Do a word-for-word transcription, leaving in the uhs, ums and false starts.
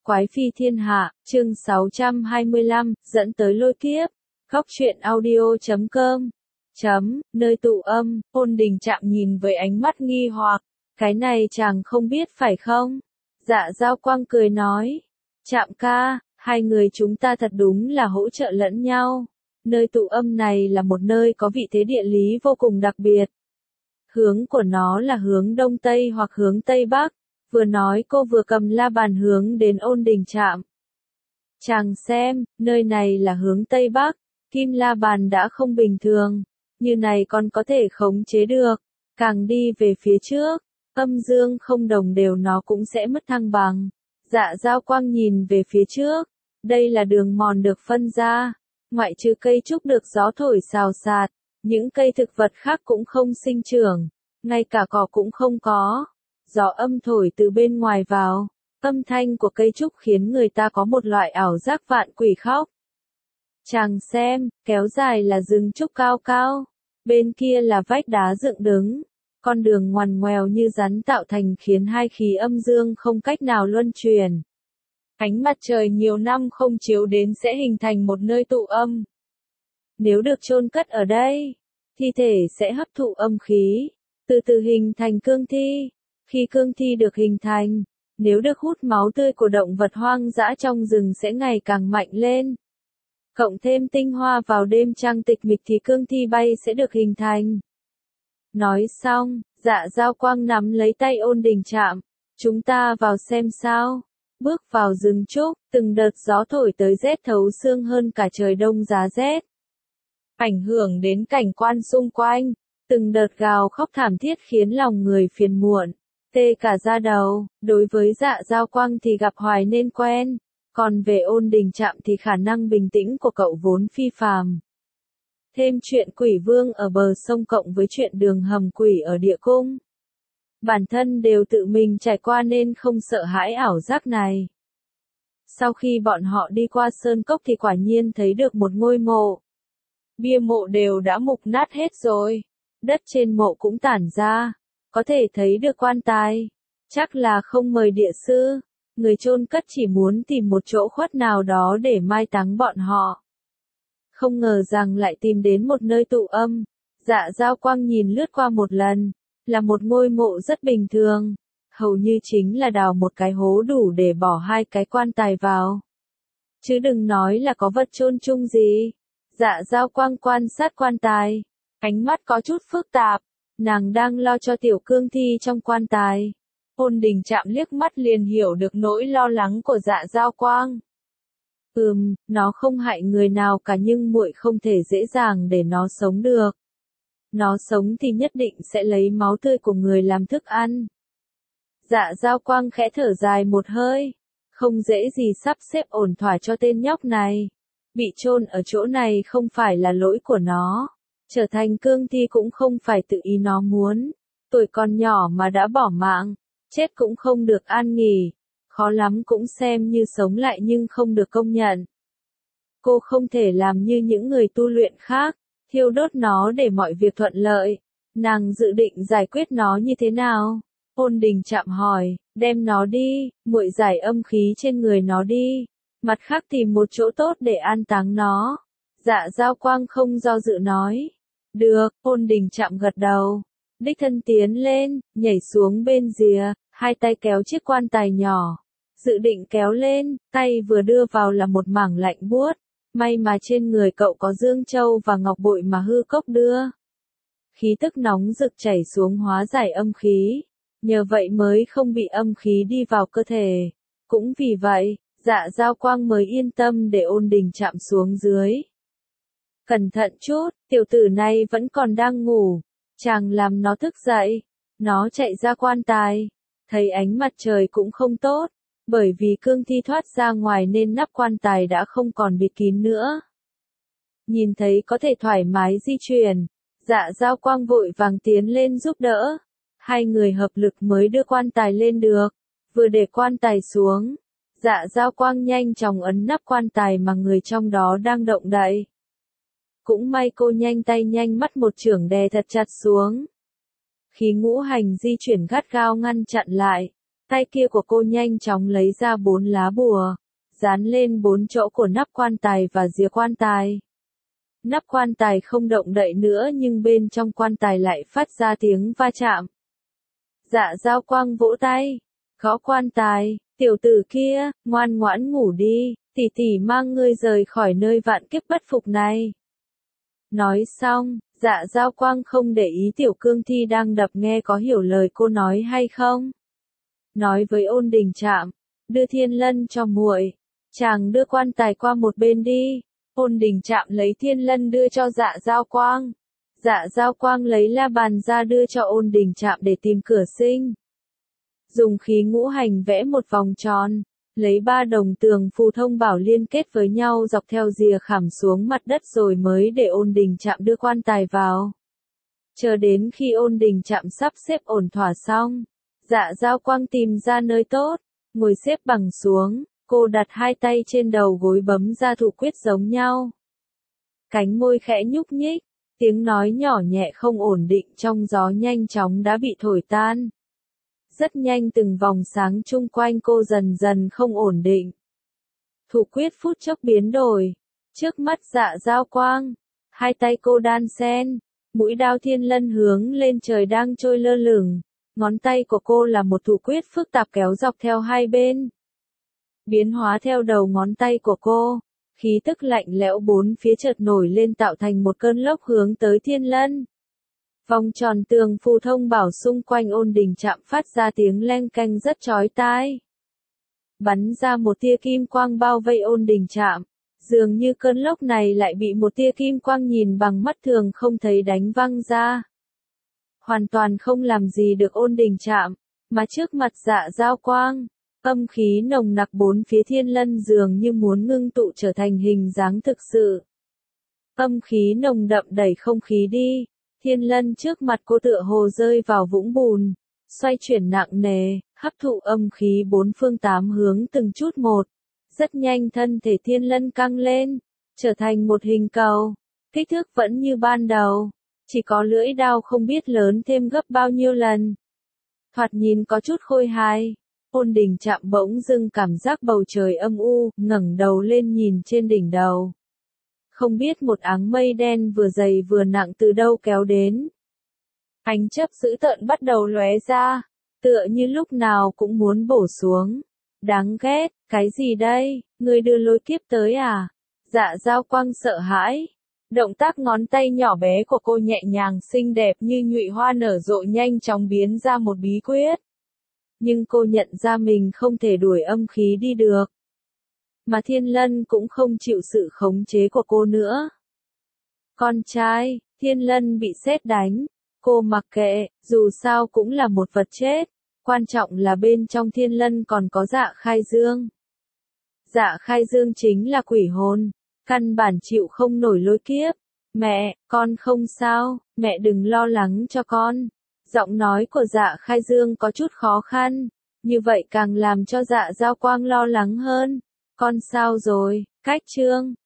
Quái phi thiên hạ, chương sáu trăm hai mươi lăm, dẫn tới lôi kiếp. Góc truyện audio chấm com. Chấm, nơi tụ âm, Ôn Đình Trạm nhìn với ánh mắt nghi hoặc. Cái này chàng không biết phải không? Dạ Giao Quang cười nói. Trạm ca, hai người chúng ta thật đúng là hỗ trợ lẫn nhau. Nơi tụ âm này là một nơi có vị thế địa lý vô cùng đặc biệt. Hướng của nó là hướng đông tây hoặc hướng tây bắc. Vừa nói cô vừa cầm la bàn hướng đến Ôn Đình Trạm. Chàng xem, nơi này là hướng tây bắc, kim la bàn đã không bình thường, như này còn có thể khống chế được, càng đi về phía trước, âm dương không đồng đều nó cũng sẽ mất thăng bằng. Dạ Giao Quang nhìn về phía trước, đây là đường mòn được phân ra, ngoại trừ cây trúc được gió thổi xào xạc, những cây thực vật khác cũng không sinh trưởng, ngay cả cỏ cũng không có. Gió âm thổi từ bên ngoài vào, âm thanh của cây trúc khiến người ta có một loại ảo giác vạn quỷ khóc. Chàng xem, kéo dài là rừng trúc cao cao, bên kia là vách đá dựng đứng, con đường ngoằn ngoèo như rắn tạo thành khiến hai khí âm dương không cách nào luân chuyển. Ánh mặt trời nhiều năm không chiếu đến sẽ hình thành một nơi tụ âm. Nếu được chôn cất ở đây, thi thể sẽ hấp thụ âm khí, từ từ hình thành cương thi. Khi cương thi được hình thành, nếu được hút máu tươi của động vật hoang dã trong rừng sẽ ngày càng mạnh lên. Cộng thêm tinh hoa vào đêm trăng tịch mịch thì cương thi bay sẽ được hình thành. Nói xong, Dạ Giao Quang nắm lấy tay Ôn Đình Trạm. Chúng ta vào xem sao. Bước vào rừng trúc, từng đợt gió thổi tới rét thấu xương hơn cả trời đông giá rét. Ảnh hưởng đến cảnh quan xung quanh, từng đợt gào khóc thảm thiết khiến lòng người phiền muộn. Tê cả da đầu, đối với Dạ Giao Quang thì gặp hoài nên quen, còn về Ôn Đình Trạm thì khả năng bình tĩnh của cậu vốn phi phàm. Thêm chuyện quỷ vương ở bờ sông cộng với chuyện đường hầm quỷ ở địa cung. Bản thân đều tự mình trải qua nên không sợ hãi ảo giác này. Sau khi bọn họ đi qua sơn cốc thì quả nhiên thấy được một ngôi mộ. Bia mộ đều đã mục nát hết rồi, đất trên mộ cũng tản ra. Có thể thấy được quan tài, chắc là không mời địa sư, người chôn cất chỉ muốn tìm một chỗ khuất nào đó để mai táng bọn họ. Không ngờ rằng lại tìm đến một nơi tụ âm. Dạ Giao Quang nhìn lướt qua một lần, là một ngôi mộ rất bình thường, hầu như chính là đào một cái hố đủ để bỏ hai cái quan tài vào. Chứ đừng nói là có vật chôn chung gì. Dạ Giao Quang quan sát quan tài, ánh mắt có chút phức tạp. Nàng đang lo cho tiểu cương thi trong quan tài. Ôn Đình Trạm liếc mắt liền hiểu được nỗi lo lắng của Dạ Giao Quang. Ừm, nó không hại người nào cả nhưng muội không thể dễ dàng để nó sống được. Nó sống thì nhất định sẽ lấy máu tươi của người làm thức ăn. Dạ Giao Quang khẽ thở dài một hơi. Không dễ gì sắp xếp ổn thỏa cho tên nhóc này. Bị chôn ở chỗ này không phải là lỗi của nó. Trở thành cương thi cũng không phải tự ý nó muốn. Tuổi còn nhỏ mà đã bỏ mạng, chết cũng không được an nghỉ. Khó lắm cũng xem như sống lại nhưng không được công nhận. Cô không thể làm như những người tu luyện khác, thiêu đốt nó để mọi việc thuận lợi. Nàng dự định giải quyết nó như thế nào? Ôn Đình Trạm hỏi, đem nó đi, muội giải âm khí trên người nó đi. Mặt khác tìm một chỗ tốt để an táng nó. Dạ Giao Quang không do dự nói. Được, Ôn Đình Trạm gật đầu. Đích thân tiến lên, nhảy xuống bên rìa, hai tay kéo chiếc quan tài nhỏ. Dự định kéo lên, tay vừa đưa vào là một mảng lạnh buốt. May mà trên người cậu có dương châu và ngọc bội mà hư cốc đưa. Khí tức nóng rực chảy xuống hóa giải âm khí. Nhờ vậy mới không bị âm khí đi vào cơ thể. Cũng vì vậy, Dạ Giao Quang mới yên tâm để Ôn Đình Trạm xuống dưới. Cẩn thận chút, tiểu tử này vẫn còn đang ngủ. Chàng làm nó thức dậy. Nó chạy ra quan tài. Thấy ánh mặt trời cũng không tốt. Bởi vì cương thi thoát ra ngoài nên nắp quan tài đã không còn bịt kín nữa. Nhìn thấy có thể thoải mái di chuyển. Dạ Giao Quang vội vàng tiến lên giúp đỡ. Hai người hợp lực mới đưa quan tài lên được. Vừa để quan tài xuống. Dạ Giao Quang nhanh chóng ấn nắp quan tài mà người trong đó đang động đậy. Cũng may cô nhanh tay nhanh mắt một chưởng đè thật chặt xuống. Khí ngũ hành di chuyển gắt gao ngăn chặn lại. Tay kia của cô nhanh chóng lấy ra bốn lá bùa, dán lên bốn chỗ của nắp quan tài và rìa quan tài. Nắp quan tài không động đậy nữa nhưng bên trong quan tài lại phát ra tiếng va chạm. Dạ Dao Quang vỗ tay, gõ quan tài, tiểu tử kia, ngoan ngoãn ngủ đi, tỷ tỷ mang ngươi rời khỏi nơi vạn kiếp bất phục này. Nói xong, Dạ Dao Quang không để ý Tiểu Cương Thi đang đập nghe có hiểu lời cô nói hay không. Nói với Ôn Đình Trạm, đưa thiên lân cho muội, chàng đưa quan tài qua một bên đi. Ôn Đình Trạm lấy thiên lân đưa cho Dạ Dao Quang. Dạ Dao Quang lấy la bàn ra đưa cho Ôn Đình Trạm để tìm cửa sinh. Dùng khí ngũ hành vẽ một vòng tròn, lấy ba đồng tường phù thông bảo liên kết với nhau dọc theo rìa khảm xuống mặt đất rồi mới để Ôn Đình Trạm đưa quan tài vào. Chờ đến khi Ôn Đình Trạm sắp xếp ổn thỏa xong, Dạ Dao Quang tìm ra nơi tốt, ngồi xếp bằng xuống, cô đặt hai tay trên đầu gối bấm ra thủ quyết giống nhau. Cánh môi khẽ nhúc nhích, tiếng nói nhỏ nhẹ không ổn định trong gió nhanh chóng đã bị thổi tan. Rất nhanh từng vòng sáng chung quanh cô dần dần không ổn định. Thủ quyết phút chốc biến đổi. Trước mắt Dạ Dao Quang, hai tay cô đan xen, mũi đao thiên lân hướng lên trời đang trôi lơ lửng. Ngón tay của cô là một thủ quyết phức tạp kéo dọc theo hai bên. Biến hóa theo đầu ngón tay của cô, khí tức lạnh lẽo bốn phía chợt nổi lên tạo thành một cơn lốc hướng tới thiên lân. Vòng tròn tường phù thông bảo xung quanh Ôn Đình Trạm phát ra tiếng leng keng rất chói tai. Bắn ra một tia kim quang bao vây Ôn Đình Trạm, dường như cơn lốc này lại bị một tia kim quang nhìn bằng mắt thường không thấy đánh văng ra. Hoàn toàn không làm gì được Ôn Đình Trạm, mà trước mặt Dạ Dao Quang, âm khí nồng nặc bốn phía thiên lân dường như muốn ngưng tụ trở thành hình dáng thực sự. Âm khí nồng đậm đẩy không khí đi. Thiên lân trước mặt cô tựa hồ rơi vào vũng bùn, xoay chuyển nặng nề, hấp thụ âm khí bốn phương tám hướng từng chút một. Rất nhanh thân thể thiên lân căng lên, trở thành một hình cầu, kích thước vẫn như ban đầu, chỉ có lưỡi đao không biết lớn thêm gấp bao nhiêu lần. Thoạt nhìn có chút khôi hài. Ôn Đình Trạm bỗng dưng cảm giác bầu trời âm u, ngẩng đầu lên nhìn trên đỉnh đầu. Không biết một áng mây đen vừa dày vừa nặng từ đâu kéo đến. Ánh chớp dữ tợn bắt đầu lóe ra, tựa như lúc nào cũng muốn bổ xuống. Đáng ghét, cái gì đây, ngươi đưa lôi kiếp tới à? Dạ Dao Quang sợ hãi. Động tác ngón tay nhỏ bé của cô nhẹ nhàng xinh đẹp như nhụy hoa nở rộ nhanh chóng biến ra một bí quyết. Nhưng cô nhận ra mình không thể đuổi âm khí đi được. Mà thiên lân cũng không chịu sự khống chế của cô nữa. Con trai, thiên lân bị sét đánh. Cô mặc kệ, dù sao cũng là một vật chết. Quan trọng là bên trong thiên lân còn có Dạ Khai Dương. Dạ Khai Dương chính là quỷ hồn. Căn bản chịu không nổi lôi kiếp. Mẹ, con không sao, mẹ đừng lo lắng cho con. Giọng nói của Dạ Khai Dương có chút khó khăn. Như vậy càng làm cho Dạ Dao Quang lo lắng hơn. Con sao rồi, cách chương.